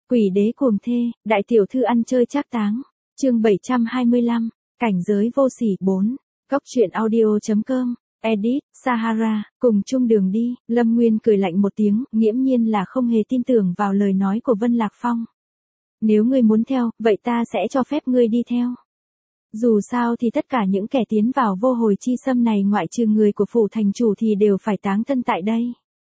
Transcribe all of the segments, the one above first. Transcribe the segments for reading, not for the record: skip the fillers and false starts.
Quỷ đế cuồng thê, đại tiểu thư ăn chơi trác táng. Chương 725, cảnh giới vô sỉ 4. Góc truyện audio.com. Edit, Sahara, cùng chung đường đi. Lâm Nguyên cười lạnh một tiếng, nghiễm nhiên là không hề tin tưởng vào lời nói của Vân Lạc Phong. Nếu ngươi muốn theo, vậy ta sẽ cho phép ngươi đi theo. Dù sao thì tất cả những kẻ tiến vào vô hồi chi xâm này ngoại trừ người của phủ thành chủ thì đều phải táng thân tại đây.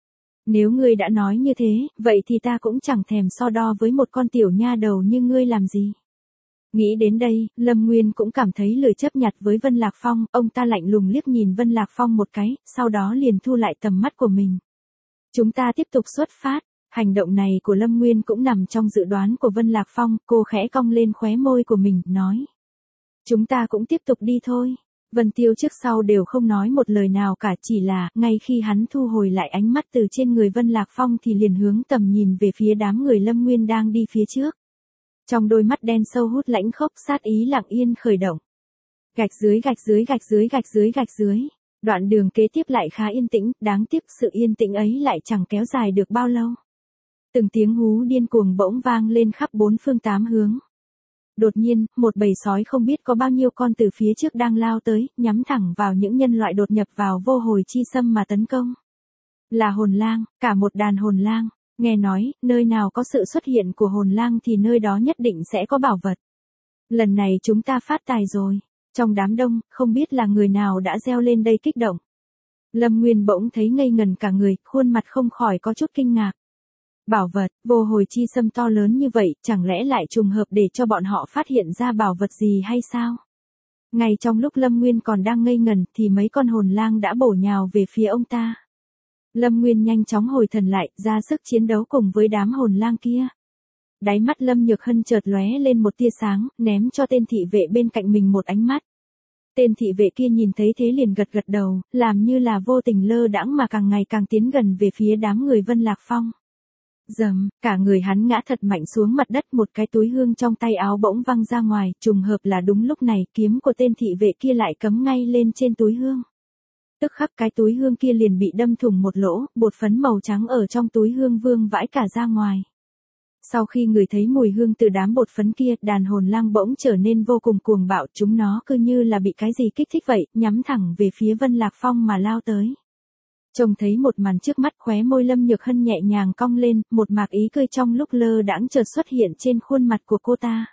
Nếu ngươi đã nói như thế, vậy thì ta cũng chẳng thèm so đo với một con tiểu nha đầu như ngươi làm gì. Nghĩ đến đây, Lâm Nguyên cũng cảm thấy lười chấp nhặt với Vân Lạc Phong, ông ta lạnh lùng liếc nhìn Vân Lạc Phong một cái, sau đó liền thu lại tầm mắt của mình. Chúng ta tiếp tục xuất phát. Hành động này của Lâm Nguyên cũng nằm trong dự đoán của Vân Lạc Phong, cô khẽ cong lên khóe môi của mình, nói. Chúng ta cũng tiếp tục đi thôi. Vân Tiêu trước sau đều không nói một lời nào cả, chỉ là, ngay khi hắn thu hồi lại ánh mắt từ trên người Vân Lạc Phong thì liền hướng tầm nhìn về phía đám người Lâm Nguyên đang đi phía trước. Trong đôi mắt đen sâu hút lãnh khốc, sát ý lặng yên khởi động. Gạch dưới gạch dưới gạch dưới gạch dưới gạch dưới. Đoạn đường kế tiếp lại khá yên tĩnh, đáng tiếc sự yên tĩnh ấy lại chẳng kéo dài được bao lâu. Từng tiếng hú điên cuồng bỗng vang lên khắp bốn phương tám hướng. Đột nhiên, một bầy sói không biết có bao nhiêu con từ phía trước đang lao tới, nhắm thẳng vào những nhân loại đột nhập vào vô hồi chi xâm mà tấn công. Là hồn lang, cả một đàn hồn lang. Nghe nói, nơi nào có sự xuất hiện của hồn lang thì nơi đó nhất định sẽ có bảo vật. Lần này chúng ta phát tài rồi. Trong đám đông, không biết là người nào đã reo lên đây kích động. Lâm Nguyên bỗng thấy ngây ngần cả người, khuôn mặt không khỏi có chút kinh ngạc. Bảo vật, vô hồi chi xâm to lớn như vậy, chẳng lẽ lại trùng hợp để cho bọn họ phát hiện ra bảo vật gì hay sao? Ngay trong lúc Lâm Nguyên còn đang ngây ngần thì mấy con hồn lang đã bổ nhào về phía ông ta. Lâm Nguyên nhanh chóng hồi thần lại, ra sức chiến đấu cùng với đám hồn lang kia. Đáy mắt Lâm Nhược Hân chợt lóe lên một tia sáng, ném cho tên thị vệ bên cạnh mình một ánh mắt. Tên thị vệ kia nhìn thấy thế liền gật gật đầu, làm như là vô tình lơ đãng mà càng ngày càng tiến gần về phía đám người Vân Lạc Phong. Dầm, cả người hắn ngã thật mạnh xuống mặt đất, một cái túi hương trong tay áo bỗng văng ra ngoài, trùng hợp là đúng lúc này kiếm của tên thị vệ kia lại cắm ngay lên trên túi hương. Tức khắc cái túi hương kia liền bị đâm thủng một lỗ, bột phấn màu trắng ở trong túi hương vương vãi cả ra ngoài. Sau khi người thấy mùi hương từ đám bột phấn kia, đàn hồn lang bỗng trở nên vô cùng cuồng bạo, chúng nó cứ như là bị cái gì kích thích vậy, nhắm thẳng về phía Vân Lạc Phong mà lao tới. Trông thấy một màn trước mắt, khóe môi Lâm Nhược Hân nhẹ nhàng cong lên, một mạc ý cười trong lúc lơ đãng chợt xuất hiện trên khuôn mặt của cô ta.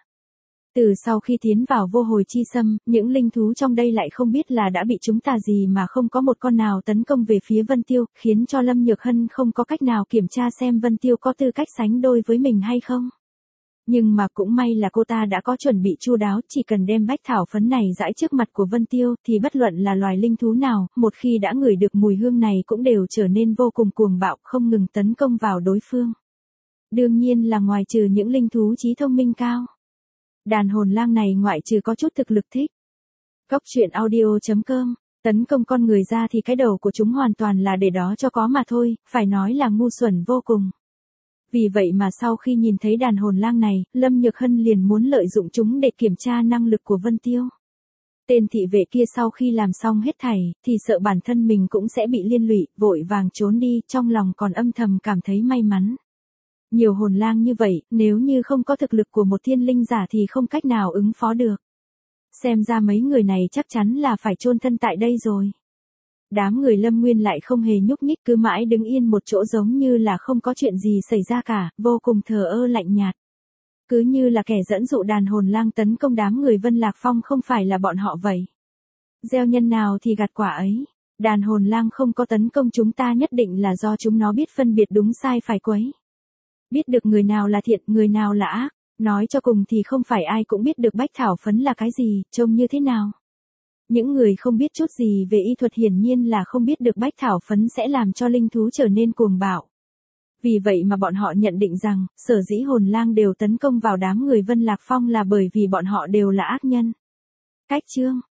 Từ sau khi tiến vào vô hồi chi xâm, những linh thú trong đây lại không biết là đã bị chúng tà gì mà không có một con nào tấn công về phía Vân Tiêu, khiến cho Lâm Nhược Hân không có cách nào kiểm tra xem Vân Tiêu có tư cách sánh đôi với mình hay không. Nhưng mà cũng may là cô ta đã có chuẩn bị chu đáo, chỉ cần đem bách thảo phấn này rải trước mặt của Vân Tiêu thì bất luận là loài linh thú nào, một khi đã ngửi được mùi hương này cũng đều trở nên vô cùng cuồng bạo, không ngừng tấn công vào đối phương. Đương nhiên là ngoài trừ những linh thú trí thông minh cao. Đàn hồn lang này ngoại trừ có chút thực lực thích. Góc truyện audio.com. Tấn công con người ra thì cái đầu của chúng hoàn toàn là để đó cho có mà thôi, phải nói là ngu xuẩn vô cùng. Vì vậy mà sau khi nhìn thấy đàn hồn lang này, Lâm Nhược Hân liền muốn lợi dụng chúng để kiểm tra năng lực của Vân Tiêu. Tên thị vệ kia sau khi làm xong hết thảy, thì sợ bản thân mình cũng sẽ bị liên lụy, vội vàng trốn đi, trong lòng còn âm thầm cảm thấy may mắn. Nhiều hồn lang như vậy, nếu như không có thực lực của một thiên linh giả thì không cách nào ứng phó được. Xem ra mấy người này chắc chắn là phải chôn thân tại đây rồi. Đám người Lâm Nguyên lại không hề nhúc nhích, cứ mãi đứng yên một chỗ giống như là không có chuyện gì xảy ra cả, vô cùng thờ ơ lạnh nhạt. Cứ như là kẻ dẫn dụ đàn hồn lang tấn công đám người Vân Lạc Phong không phải là bọn họ vậy. Gieo nhân nào thì gặt quả ấy. Đàn hồn lang không có tấn công chúng ta nhất định là do chúng nó biết phân biệt đúng sai phải quấy. Biết được người nào là thiện, người nào là ác. Nói cho cùng thì không phải ai cũng biết được bách thảo phấn là cái gì, trông như thế nào. Những người không biết chút gì về y thuật hiển nhiên là không biết được bách thảo phấn sẽ làm cho linh thú trở nên cuồng bạo. Vì vậy mà bọn họ nhận định rằng, sở dĩ hồn lang đều tấn công vào đám người Vân Lạc Phong là bởi vì bọn họ đều là ác nhân. Cách chương